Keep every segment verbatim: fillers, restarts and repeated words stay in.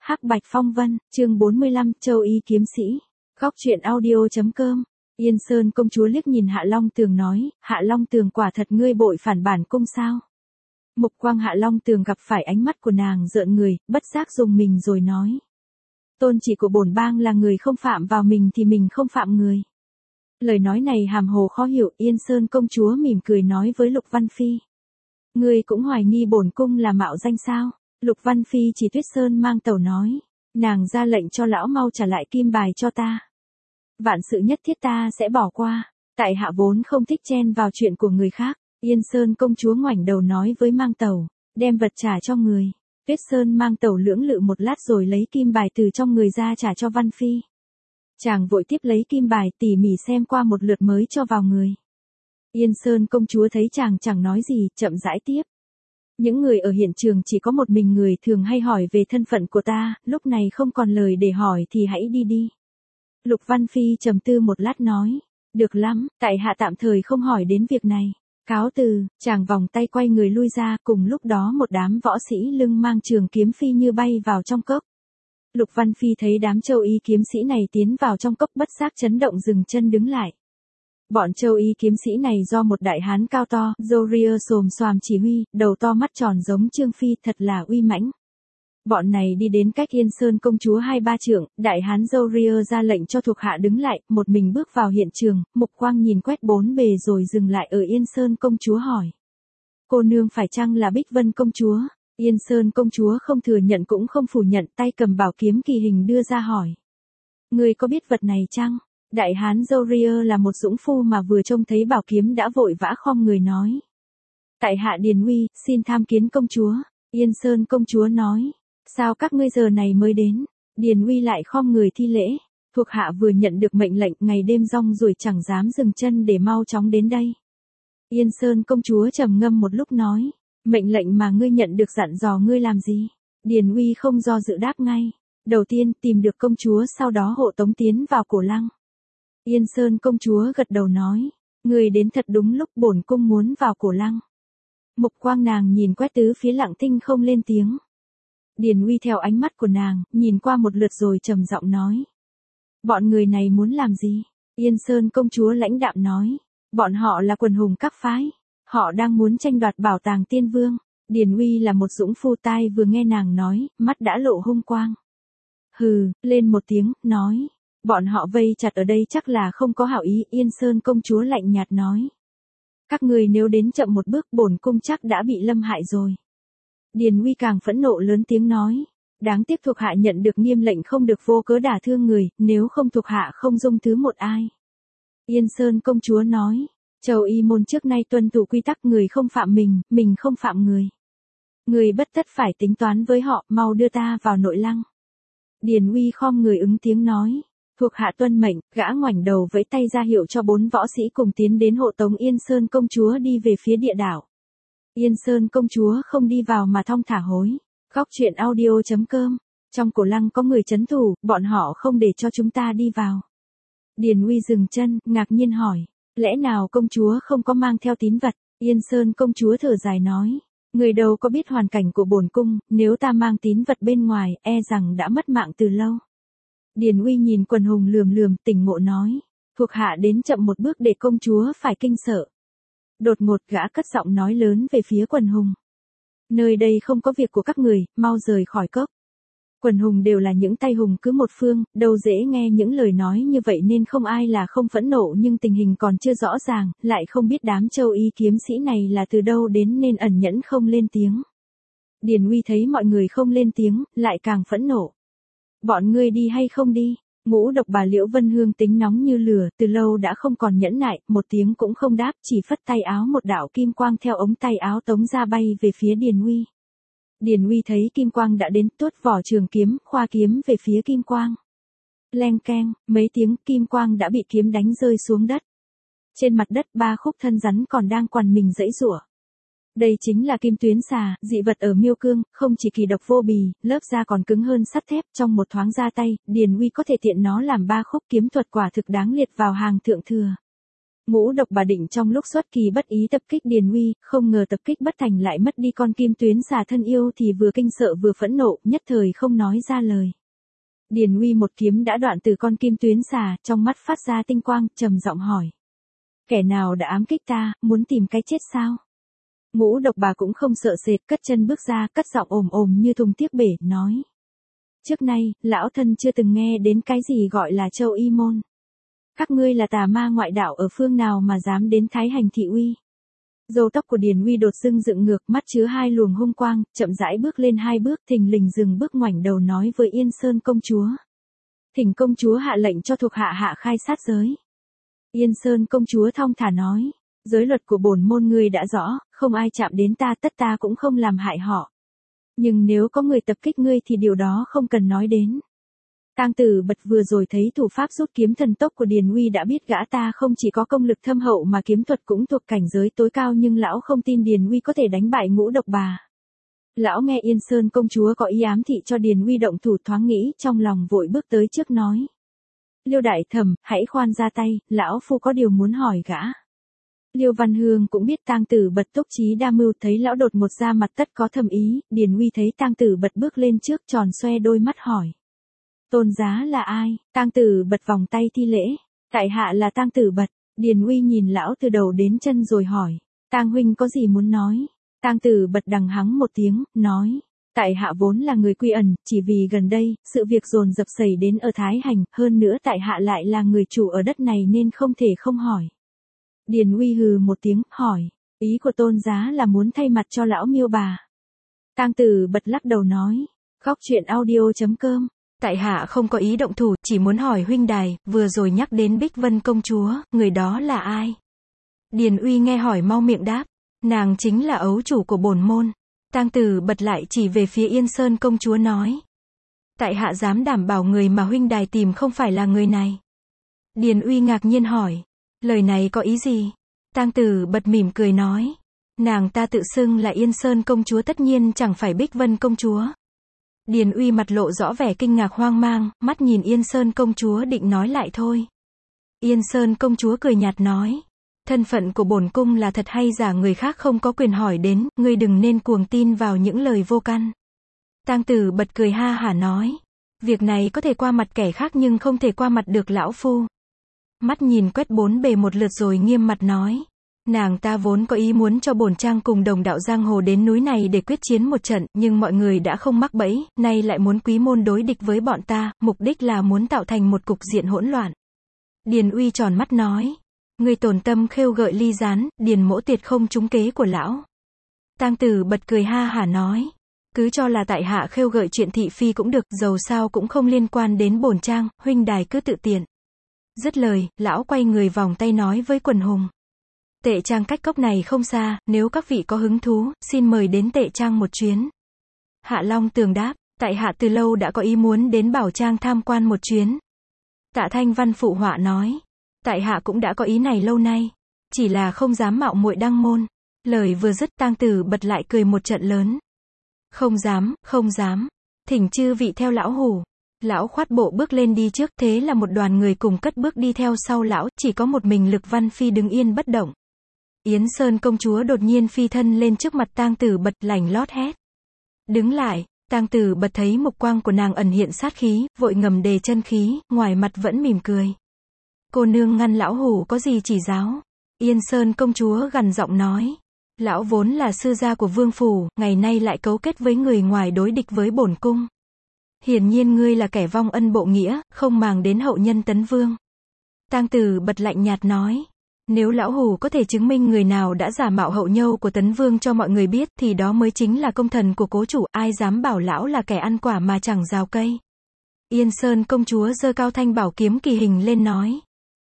Hắc Bạch Phong Vân, chương bốn mươi lăm, Châu Y kiếm sĩ. Góc truyện audio chấm com. Yên Sơn công chúa liếc nhìn Hạ Long Tường nói, Hạ Long Tường quả thật ngươi bội phản bản cung sao? Mục quang Hạ Long Tường gặp phải ánh mắt của nàng rợn người, bất giác dùng mình rồi nói. Tôn chỉ của bổn bang là người không phạm vào mình thì mình không phạm người. Lời nói này hàm hồ khó hiểu. Yên Sơn công chúa mỉm cười nói với Lục Văn Phi. Ngươi cũng hoài nghi bổn cung là mạo danh sao? Lục Văn Phi chỉ Tuyết Sơn mang tàu nói. Nàng ra lệnh cho lão mau trả lại kim bài cho ta. Vạn sự nhất thiết ta sẽ bỏ qua. Tại hạ vốn không thích chen vào chuyện của người khác. Yên Sơn công chúa ngoảnh đầu nói với mang tàu. Đem vật trả cho người. Tuyết Sơn mang tàu lưỡng lự một lát rồi lấy kim bài từ trong người ra trả cho Văn Phi. Chàng vội tiếp lấy kim bài tỉ mỉ xem qua một lượt mới cho vào người. Yên Sơn công chúa thấy chàng chẳng nói gì, chậm rãi tiếp. Những người ở hiện trường chỉ có một mình người thường hay hỏi về thân phận của ta, lúc này không còn lời để hỏi thì hãy đi đi. Lục Văn Phi trầm tư một lát nói, được lắm, tại hạ tạm thời không hỏi đến việc này. Cáo từ, chàng vòng tay quay người lui ra, cùng lúc đó một đám võ sĩ lưng mang trường kiếm phi như bay vào trong cốc. Lục Văn Phi thấy đám Châu Y kiếm sĩ này tiến vào trong cốc bất giác chấn động dừng chân đứng lại. Bọn Châu Y kiếm sĩ này do một đại hán cao to, râu ria xồm xoàm chỉ huy, đầu to mắt tròn giống Trương Phi, thật là uy mãnh. Bọn này đi đến cách Yên Sơn công chúa hai ba trượng, đại hán râu ria ra lệnh cho thuộc hạ đứng lại, một mình bước vào hiện trường, mục quang nhìn quét bốn bề rồi dừng lại ở Yên Sơn công chúa hỏi. Cô nương phải chăng là Bích Vân công chúa? Yên Sơn công chúa không thừa nhận cũng không phủ nhận, tay cầm bảo kiếm kỳ hình đưa ra hỏi. Người có biết vật này chăng? Đại hán râu ria là một dũng phu mà vừa trông thấy bảo kiếm đã vội vã khom người nói. Tại hạ Điền Uy, xin tham kiến công chúa. Yên Sơn công chúa nói. Sao các ngươi giờ này mới đến? Điền Uy lại khom người thi lễ. Thuộc hạ vừa nhận được mệnh lệnh, ngày đêm rong ruổi chẳng dám dừng chân để mau chóng đến đây. Yên Sơn công chúa trầm ngâm một lúc nói. Mệnh lệnh mà ngươi nhận được dặn dò ngươi làm gì? Điền Uy không do dự đáp ngay. Đầu tiên tìm được công chúa, sau đó hộ tống tiến vào cổ lăng. Yên Sơn công chúa gật đầu nói. Người đến thật đúng lúc, bổn cung muốn vào cổ lăng. Mục quang nàng nhìn quét tứ phía lặng thinh không lên tiếng. Điền Uy theo ánh mắt của nàng, nhìn qua một lượt rồi trầm giọng nói. Bọn người này muốn làm gì? Yên Sơn công chúa lãnh đạm nói. Bọn họ là quần hùng các phái. Họ đang muốn tranh đoạt bảo tàng tiên vương. Điền Uy là một dũng phu, tai vừa nghe nàng nói, mắt đã lộ hung quang. Hừ, lên một tiếng, nói. Bọn họ vây chặt ở đây chắc là không có hảo ý. Yên Sơn công chúa lạnh nhạt nói. Các người nếu đến chậm một bước, bổn cung chắc đã bị lâm hại rồi. Điền Uy càng phẫn nộ lớn tiếng nói. Đáng tiếc thuộc hạ nhận được nghiêm lệnh không được vô cớ đả thương người, nếu không thuộc hạ không dung thứ một ai. Yên Sơn công chúa nói. Châu Y môn trước nay tuân thủ quy tắc, người không phạm mình, mình không phạm người. Người bất tất phải tính toán với họ, mau đưa ta vào nội lăng. Điền Uy khom người ứng tiếng nói. Thuộc hạ tuân mệnh, gã ngoảnh đầu vẫy tay ra hiệu cho bốn võ sĩ cùng tiến đến hộ tống Yên Sơn công chúa đi về phía địa đảo. Yên Sơn công chúa không đi vào mà thong thả hối. Góc truyện audio chấm com. Trong cổ lăng có người trấn thủ, bọn họ không để cho chúng ta đi vào. Điền Uy dừng chân, ngạc nhiên hỏi. Lẽ nào công chúa không có mang theo tín vật? Yên Sơn công chúa thở dài nói. Người đâu có biết hoàn cảnh của bổn cung, nếu ta mang tín vật bên ngoài, e rằng đã mất mạng từ lâu. Điền Uy nhìn quần hùng lườm lườm, tỉnh ngộ nói. Thuộc hạ đến chậm một bước để công chúa phải kinh sợ. Đột ngột gã cất giọng nói lớn về phía quần hùng. Nơi đây không có việc của các người, mau rời khỏi cốc. Quần hùng đều là những tay hùng cứ một phương, đâu dễ nghe những lời nói như vậy nên không ai là không phẫn nộ, nhưng tình hình còn chưa rõ ràng, lại không biết đám Châu Y kiếm sĩ này là từ đâu đến nên ẩn nhẫn không lên tiếng. Điền Uy thấy mọi người không lên tiếng, lại càng phẫn nộ. Bọn ngươi đi hay không đi? Ngũ độc bà Liễu Vân Hương tính nóng như lửa, từ lâu đã không còn nhẫn nại, một tiếng cũng không đáp, chỉ phất tay áo, một đạo kim quang theo ống tay áo tống ra bay về phía Điền Uy. Điền Uy thấy kim quang đã đến, tuốt vỏ trường kiếm, khoa kiếm về phía kim quang. Leng keng, mấy tiếng, kim quang đã bị kiếm đánh rơi xuống đất. Trên mặt đất ba khúc thân rắn còn đang quằn mình giãy giụa. Đây chính là kim tuyến xà, dị vật ở Miêu Cương, không chỉ kỳ độc vô bì, lớp da còn cứng hơn sắt thép, trong một thoáng ra tay, Điền Uy có thể tiện nó làm ba khúc, kiếm thuật quả thực đáng liệt vào hàng thượng thừa. Ngũ độc bà định trong lúc xuất kỳ bất ý tập kích Điền Uy, không ngờ tập kích bất thành lại mất đi con kim tuyến xà thân yêu thì vừa kinh sợ vừa phẫn nộ, nhất thời không nói ra lời. Điền Uy một kiếm đã đoạn từ con kim tuyến xà, trong mắt phát ra tinh quang, trầm giọng hỏi. Kẻ nào đã ám kích ta, muốn tìm cái chết sao? Ngũ độc bà cũng không sợ sệt, cất chân bước ra, cất giọng ồm ồm như thùng tiếc bể, nói. Trước nay, lão thân chưa từng nghe đến cái gì gọi là Châu Y Môn. Các ngươi là tà ma ngoại đạo ở phương nào mà dám đến Thái Hành thị uy? Râu tóc của Điền Uy đột dưng dựng ngược, mắt chứa hai luồng hung quang, chậm rãi bước lên hai bước, thình lình dừng bước ngoảnh đầu nói với Yên Sơn công chúa. Thỉnh công chúa hạ lệnh cho thuộc hạ hạ khai sát giới. Yên Sơn công chúa thong thả nói, giới luật của bổn môn ngươi đã rõ, không ai chạm đến ta tất ta cũng không làm hại họ. Nhưng nếu có người tập kích ngươi thì điều đó không cần nói đến. Tang Tử Bật vừa rồi thấy thủ pháp rút kiếm thần tốc của Điền Uy đã biết gã ta không chỉ có công lực thâm hậu mà kiếm thuật cũng thuộc cảnh giới tối cao, nhưng lão không tin Điền Uy có thể đánh bại Ngũ độc bà. Lão nghe Yên Sơn công chúa có ý ám thị cho Điền Uy động thủ, thoáng nghĩ trong lòng vội bước tới trước nói. Liêu đại thẩm, hãy khoan ra tay, lão phu có điều muốn hỏi gã. Liêu Văn Hương cũng biết Tang Tử Bật túc trí đa mưu, thấy lão đột ngột ra mặt tất có thầm ý. Điền Uy thấy Tang Tử Bật bước lên trước, tròn xoe đôi mắt hỏi. Tôn giá là ai? Tang Tử Bật vòng tay thi lễ. Tại hạ là Tang Tử Bật. Điền Uy nhìn lão từ đầu đến chân rồi hỏi. Tang huynh có gì muốn nói? Tang Tử Bật đằng hắng một tiếng, nói. Tại hạ vốn là người quy ẩn, chỉ vì gần đây, sự việc dồn dập xảy đến ở Thái Hành, hơn nữa tại hạ lại là người chủ ở đất này nên không thể không hỏi. Điền Uy hừ một tiếng, hỏi. Ý của tôn giá là muốn thay mặt cho lão Miêu bà. Tang Tử Bật lắc đầu nói. Góc truyện audio chấm com. Tại hạ không có ý động thủ, chỉ muốn hỏi huynh đài, vừa rồi nhắc đến Bích Vân công chúa, người đó là ai? Điền Uy nghe hỏi mau miệng đáp, nàng chính là ấu chủ của bổn môn. Tang Tử Bật lại chỉ về phía Yên Sơn công chúa nói. Tại hạ dám đảm bảo người mà huynh đài tìm không phải là người này. Điền Uy ngạc nhiên hỏi, lời này có ý gì? Tang Tử Bật mỉm cười nói, nàng ta tự xưng là Yên Sơn công chúa tất nhiên chẳng phải Bích Vân công chúa. Điền Uy mặt lộ rõ vẻ kinh ngạc hoang mang, mắt nhìn Yên Sơn công chúa định nói lại thôi. Yên Sơn công chúa cười nhạt nói, thân phận của bổn cung là thật hay giả người khác không có quyền hỏi đến, ngươi đừng nên cuồng tin vào những lời vô căn. Tang Tử Bật cười ha hả nói, việc này có thể qua mặt kẻ khác nhưng không thể qua mặt được lão phu. Mắt nhìn quét bốn bề một lượt rồi nghiêm mặt nói, nàng ta vốn có ý muốn cho bổn trang cùng đồng đạo giang hồ đến núi này để quyết chiến một trận, nhưng mọi người đã không mắc bẫy, nay lại muốn quý môn đối địch với bọn ta, mục đích là muốn tạo thành một cục diện hỗn loạn. Điền Uy tròn mắt nói, người tổn tâm khêu gợi ly gián, Điền mỗ tuyệt không trúng kế của lão. Tang Tử Bật cười ha hả nói, cứ cho là tại hạ khêu gợi chuyện thị phi cũng được, dầu sao cũng không liên quan đến bổn trang, huynh đài cứ tự tiện. Dứt lời, lão quay người vòng tay nói với quần hùng. Tệ Trang cách cốc này không xa, nếu các vị có hứng thú, xin mời đến Tệ Trang một chuyến. Hạ Long Tường đáp, tại hạ từ lâu đã có ý muốn đến Bảo Trang tham quan một chuyến. Tạ Thanh Văn phụ họa nói, tại hạ cũng đã có ý này lâu nay, chỉ là không dám mạo muội đăng môn. Lời vừa dứt, Tang Tử Bật lại cười một trận lớn. Không dám, không dám, thỉnh chư vị theo lão hủ. Lão khoát bộ bước lên đi trước, thế là một đoàn người cùng cất bước đi theo sau lão, chỉ có một mình Lực Văn Phi đứng yên bất động. Yến Sơn công chúa đột nhiên phi thân lên trước mặt Tang Tử Bật, lành lót hét. Đứng lại. Tang Tử Bật thấy mục quang của nàng ẩn hiện sát khí, vội ngầm đề chân khí, ngoài mặt vẫn mỉm cười. Cô nương ngăn lão hủ có gì chỉ giáo? Yên Sơn công chúa gằn giọng nói. Lão vốn là sư gia của vương phủ, ngày nay lại cấu kết với người ngoài đối địch với bổn cung. Hiển nhiên ngươi là kẻ vong ân bộ nghĩa, không màng đến hậu nhân Tấn Vương. Tang Tử Bật lạnh nhạt nói. Nếu lão hủ có thể chứng minh người nào đã giả mạo hậu nhâu của Tấn Vương cho mọi người biết, thì đó mới chính là công thần của cố chủ, ai dám bảo lão là kẻ ăn quả mà chẳng rào cây. Yên Sơn công chúa giơ cao thanh bảo kiếm kỳ hình lên nói.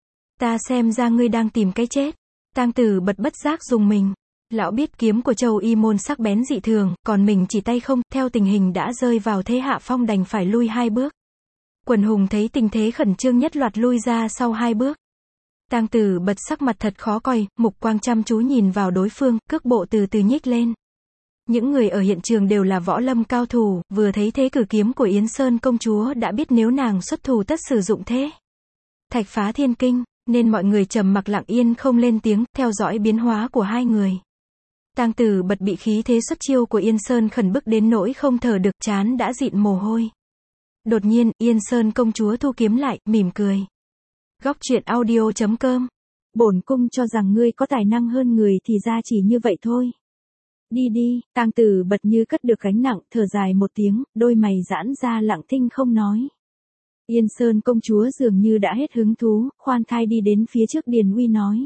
Ta xem ra ngươi đang tìm cái chết. Tang Tử Bật bất giác dùng mình. Lão biết kiếm của Châu Y môn sắc bén dị thường, còn mình chỉ tay không, theo tình hình đã rơi vào thế hạ phong đành phải lui hai bước. Quần hùng thấy tình thế khẩn trương nhất loạt lui ra sau hai bước. Tang Tử Bật sắc mặt thật khó coi, mục quang chăm chú nhìn vào đối phương, cước bộ từ từ nhích lên. Những người ở hiện trường đều là võ lâm cao thủ, vừa thấy thế cử kiếm của Yến Sơn công chúa đã biết nếu nàng xuất thủ tất sử dụng thế. Thạch phá thiên kinh, nên mọi người trầm mặc lặng yên không lên tiếng, theo dõi biến hóa của hai người. Tang Tử Bật bị khí thế xuất chiêu của Yên Sơn khẩn bức đến nỗi không thở được, trán đã dịn mồ hôi. Đột nhiên, Yên Sơn công chúa thu kiếm lại, mỉm cười. Góc truyện audio chấm com. Bổn cung cho rằng ngươi có tài năng hơn người thì ra chỉ như vậy thôi. Đi đi, Tang Tử Bật như cất được gánh nặng, thở dài một tiếng, đôi mày giãn ra lặng thinh không nói. Yên Sơn công chúa dường như đã hết hứng thú, khoan thai đi đến phía trước Điền Uy nói.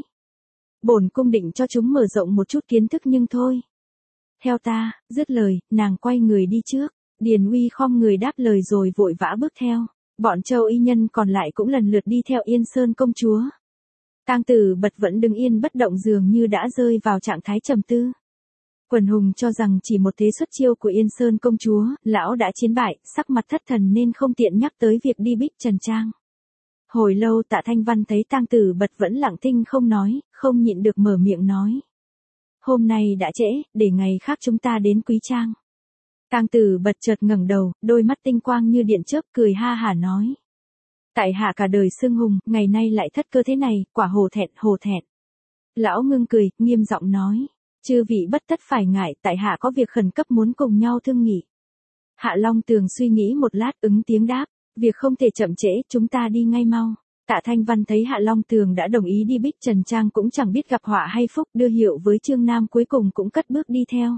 Bổn cung định cho chúng mở rộng một chút kiến thức nhưng thôi. Theo ta, dứt lời, nàng quay người đi trước. Điền Uy khom người đáp lời rồi vội vã bước theo. Bọn Châu y nhân còn lại cũng lần lượt đi theo Yên Sơn công chúa. Tang Tử Bật vẫn đứng yên bất động dường như đã rơi vào trạng thái trầm tư. Quần hùng cho rằng chỉ một thế xuất chiêu của Yên Sơn công chúa, lão đã chiến bại, sắc mặt thất thần nên không tiện nhắc tới việc đi Bích Trần Trang. Hồi lâu Tạ Thanh Văn thấy Tang Tử Bật vẫn lặng thinh không nói, không nhịn được mở miệng nói. Hôm nay đã trễ, để ngày khác chúng ta đến Quý Trang. Tang Tử Bật chợt ngẩng đầu, đôi mắt tinh quang như điện chớp, cười ha hả nói. Tại hạ cả đời xưng hùng, ngày nay lại thất cơ thế này, quả hổ thẹn, hổ thẹn. Lão ngưng cười, nghiêm giọng nói. Chư vị bất tất phải ngại, tại hạ có việc khẩn cấp muốn cùng nhau thương nghị. Hạ Long Tường suy nghĩ một lát ứng tiếng đáp. Việc không thể chậm trễ, chúng ta đi ngay mau. Tạ Thanh Văn thấy Hạ Long Tường đã đồng ý đi Bích Trần Trang cũng chẳng biết gặp họa hay phúc, đưa hiệu với Trương Nam cuối cùng cũng cất bước đi theo.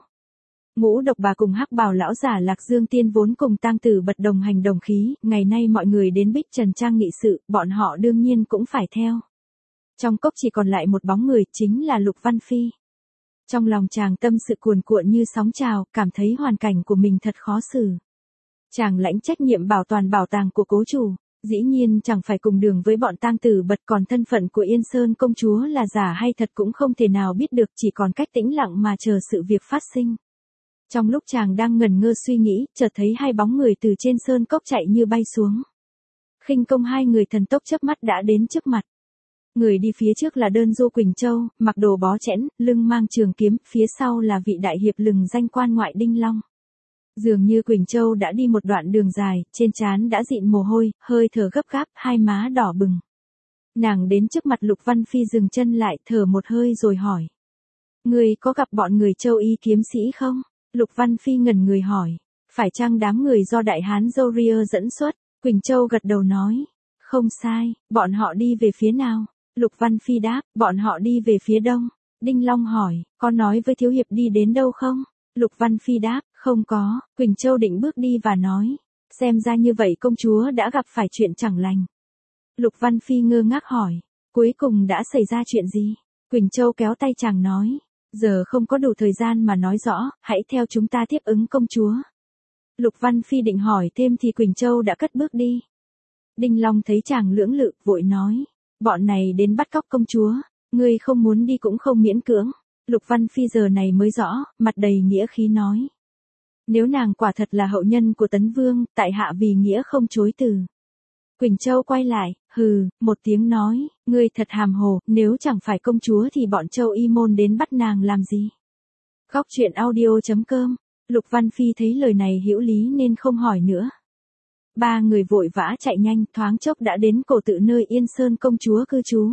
Ngũ Độc Bà cùng Hắc Bào lão giả Lạc Dương Tiên vốn cùng Tang Tử Bật đồng hành đồng khí, ngày nay mọi người đến Bích Trần Trang nghị sự, bọn họ đương nhiên cũng phải theo. Trong cốc chỉ còn lại một bóng người, chính là Lục Văn Phi. Trong lòng chàng tâm sự cuồn cuộn như sóng trào, cảm thấy hoàn cảnh của mình thật khó xử. Chàng lãnh trách nhiệm bảo toàn bảo tàng của cố chủ, dĩ nhiên chẳng phải cùng đường với bọn Tang Tử Bật, còn thân phận của Yên Sơn công chúa là giả hay thật cũng không thể nào biết được, chỉ còn cách tĩnh lặng mà chờ sự việc phát sinh. Trong lúc chàng đang ngẩn ngơ suy nghĩ, chợt thấy hai bóng người từ trên sơn cốc chạy như bay xuống. Khinh công hai người thần tốc chớp mắt đã đến trước mặt. Người đi phía trước là Đơn Du Quỳnh Châu, mặc đồ bó chẽn, lưng mang trường kiếm, phía sau là vị đại hiệp lừng danh quan ngoại Đinh Long. Dường như Quỳnh Châu đã đi một đoạn đường dài, trên trán đã dịn mồ hôi, hơi thở gấp gáp, hai má đỏ bừng. Nàng đến trước mặt Lục Văn Phi dừng chân lại, thở một hơi rồi hỏi. Người có gặp bọn người Châu y kiếm sĩ không? Lục Văn Phi ngẩn người hỏi. Phải chăng đám người do đại hán Zoria dẫn xuất? Quỳnh Châu gật đầu nói. Không sai, bọn họ đi về phía nào? Lục Văn Phi đáp, bọn họ đi về phía đông. Đinh Long hỏi, có nói với thiếu hiệp đi đến đâu không? Lục Văn Phi đáp, không có. Quỳnh Châu định bước đi và nói, xem ra như vậy công chúa đã gặp phải chuyện chẳng lành. Lục Văn Phi ngơ ngác hỏi, cuối cùng đã xảy ra chuyện gì? Quỳnh Châu kéo tay chàng nói, giờ không có đủ thời gian mà nói rõ, hãy theo chúng ta tiếp ứng công chúa. Lục Văn Phi định hỏi thêm thì Quỳnh Châu đã cất bước đi. Đinh Long thấy chàng lưỡng lự, vội nói, bọn này đến bắt cóc công chúa, ngươi không muốn đi cũng không miễn cưỡng. Lục Văn Phi giờ này mới rõ, mặt đầy nghĩa khí nói. Nếu nàng quả thật là hậu nhân của Tấn Vương, tại hạ vì nghĩa không chối từ. Quỳnh Châu quay lại, hừ, một tiếng nói, ngươi thật hàm hồ, nếu chẳng phải công chúa thì bọn Châu y môn đến bắt nàng làm gì? Góc truyện audio chấm com. Lục Văn Phi thấy lời này hữu lý nên không hỏi nữa. Ba người vội vã chạy nhanh, thoáng chốc đã đến cổ tự nơi Yên Sơn công chúa cư trú.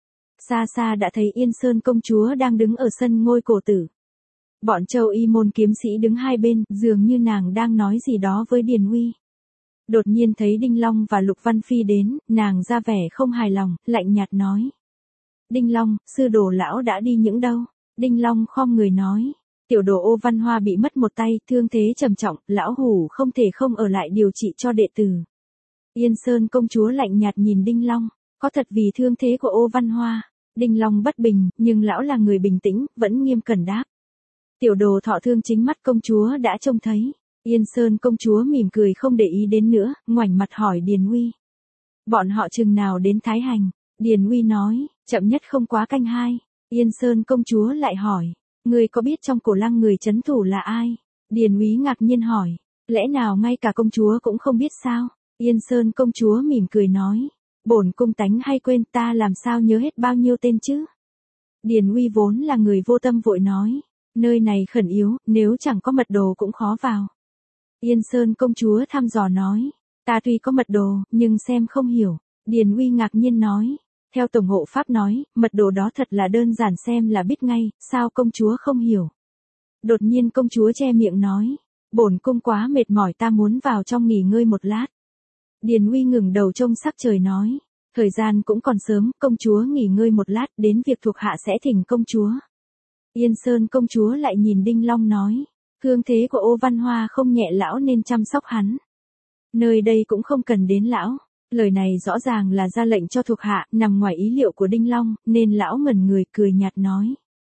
Xa xa đã thấy Yên Sơn công chúa đang đứng ở sân ngôi cổ tử. Bọn Châu y môn kiếm sĩ đứng hai bên, dường như nàng đang nói gì đó với Điền Uy. Đột nhiên thấy Đinh Long và Lục Văn Phi đến, nàng ra vẻ không hài lòng, lạnh nhạt nói. Đinh Long, sư đồ lão đã đi những đâu? Đinh Long khom người nói. Tiểu đồ Ô Văn Hoa bị mất một tay, thương thế trầm trọng, lão hủ không thể không ở lại điều trị cho đệ tử. Yên Sơn công chúa lạnh nhạt nhìn Đinh Long, có thật vì thương thế của Ô Văn Hoa. Đinh Long bất bình, nhưng lão là người bình tĩnh, vẫn nghiêm cẩn đáp. Tiểu đồ thọ thương chính mắt công chúa đã trông thấy. Yên Sơn công chúa mỉm cười không để ý đến nữa, ngoảnh mặt hỏi Điền Uy. Bọn họ chừng nào đến Thái Hành? Điền Uy nói, chậm nhất không quá canh hai. Yên Sơn công chúa lại hỏi, người có biết trong cổ lăng người trấn thủ là ai? Điền Uy ngạc nhiên hỏi, lẽ nào ngay cả công chúa cũng không biết sao? Yên Sơn công chúa mỉm cười nói, bổn cung tánh hay quên, ta làm sao nhớ hết bao nhiêu tên chứ? Điền Uy vốn là người vô tâm vội nói, nơi này khẩn yếu, nếu chẳng có mật đồ cũng khó vào. Yên Sơn công chúa thăm dò nói, ta tuy có mật đồ, nhưng xem không hiểu. Điền Uy ngạc nhiên nói, Theo tổng hộ pháp nói, mật đồ đó thật là đơn giản xem là biết ngay, sao công chúa không hiểu. Đột nhiên công chúa che miệng nói, bổn cung quá mệt mỏi ta muốn vào trong nghỉ ngơi một lát. Điền Uy ngừng đầu trông sắc trời nói, thời gian cũng còn sớm, công chúa nghỉ ngơi một lát, đến việc thuộc hạ sẽ thỉnh công chúa. Yên Sơn công chúa lại nhìn Đinh Long nói, thương thế của Ô Văn Hoa không nhẹ lão nên chăm sóc hắn. Nơi đây cũng không cần đến lão. Lời này rõ ràng là ra lệnh cho thuộc hạ, nằm ngoài ý liệu của Đinh Long, nên lão ngẩn người cười nhạt nói.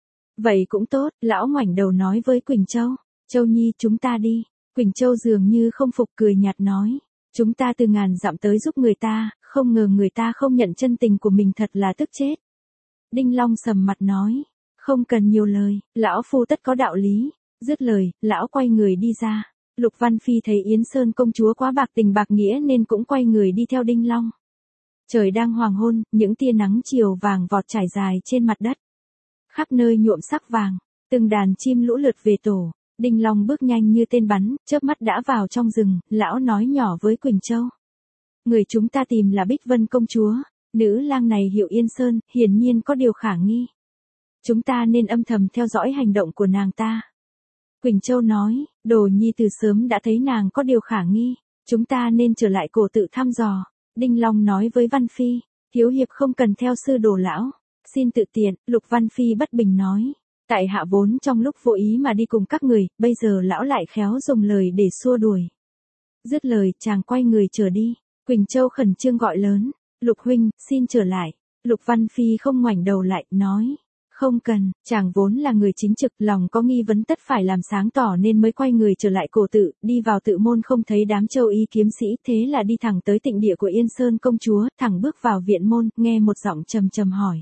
Vậy cũng tốt, lão ngoảnh đầu nói với Quỳnh Châu, Châu Nhi chúng ta đi. Quỳnh Châu dường như không phục cười nhạt nói, chúng ta từ ngàn dặm tới giúp người ta, không ngờ người ta không nhận chân tình của mình thật là tức chết. Đinh Long sầm mặt nói, không cần nhiều lời, lão phu tất có đạo lý. Dứt lời, lão quay người đi ra. Lục Văn Phi thấy Yến Sơn công chúa quá bạc tình bạc nghĩa nên cũng quay người đi theo Đinh Long. Trời đang hoàng hôn, những tia nắng chiều vàng vọt trải dài trên mặt đất. Khắp nơi nhuộm sắc vàng, từng đàn chim lũ lượt về tổ. Đinh Long bước nhanh như tên bắn, chớp mắt đã vào trong rừng, lão nói nhỏ với Quỳnh Châu. Người chúng ta tìm là Bích Vân công chúa, nữ lang này hiệu Yên Sơn, hiển nhiên có điều khả nghi. Chúng ta nên âm thầm theo dõi hành động của nàng ta. Quỳnh Châu nói, Đồ Nhi từ sớm đã thấy nàng có điều khả nghi, chúng ta nên trở lại cổ tự thăm dò. Đinh Long nói với Văn Phi, thiếu hiệp không cần theo sư đồ lão, xin tự tiện. Lục Văn Phi bất bình nói, tại hạ vốn trong lúc vô ý mà đi cùng các người, bây giờ lão lại khéo dùng lời để xua đuổi. Dứt lời chàng quay người trở đi. Quỳnh Châu khẩn trương gọi lớn, Lục huynh, xin trở lại. Lục Văn Phi không ngoảnh đầu lại, nói, không cần, chàng vốn là người chính trực, lòng có nghi vấn tất phải làm sáng tỏ nên mới quay người trở lại cổ tự, đi vào tự môn không thấy đám Châu Y kiếm sĩ, thế là đi thẳng tới tịnh địa của Yên Sơn công chúa, thẳng bước vào viện môn, nghe một giọng trầm trầm hỏi.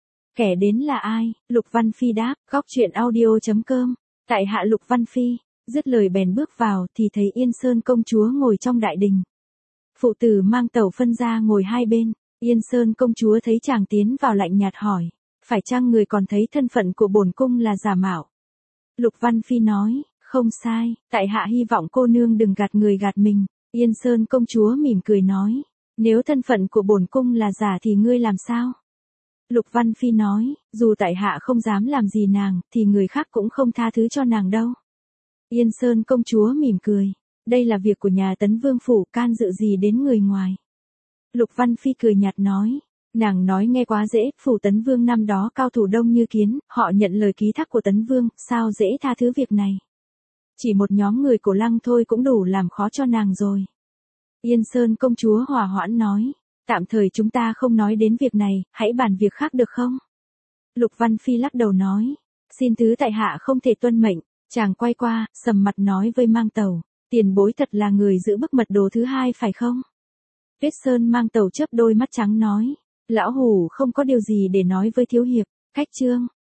Kẻ đến là ai? Lục Văn Phi đáp, góc truyện audio chấm com, tại hạ Lục Văn Phi. Dứt lời bèn bước vào thì thấy Yên Sơn công chúa ngồi trong đại đình. Phụ tử mang tẩu phân ra ngồi hai bên, Yên Sơn công chúa thấy chàng tiến vào lạnh nhạt hỏi. Phải chăng người còn thấy thân phận của bổn cung là giả mạo? Lục Văn Phi nói, không sai, tại hạ hy vọng cô nương đừng gạt người gạt mình. Yên Sơn công chúa mỉm cười nói, nếu thân phận của bổn cung là giả thì ngươi làm sao? Lục Văn Phi nói, dù tại hạ không dám làm gì nàng, thì người khác cũng không tha thứ cho nàng đâu. Yên Sơn công chúa mỉm cười, đây là việc của nhà Tấn Vương phủ, can dự gì đến người ngoài? Lục Văn Phi cười nhạt nói. Nàng nói nghe quá dễ, phủ Tấn Vương năm đó cao thủ đông như kiến, họ nhận lời ký thác của Tấn Vương, sao dễ tha thứ việc này. Chỉ một nhóm người Cổ Lăng thôi cũng đủ làm khó cho nàng rồi. Yên Sơn công chúa hòa hoãn nói, tạm thời chúng ta không nói đến việc này, hãy bàn việc khác được không? Lục Văn Phi lắc đầu nói, xin thứ tại hạ không thể tuân mệnh. Chàng quay qua, sầm mặt nói với Mang Tẩu, tiền bối thật là người giữ bức mật đồ thứ hai phải không? Tuyết Sơn Mang Tẩu chớp đôi mắt trắng nói. Lão hủ không có điều gì để nói với thiếu hiệp. Khách chương.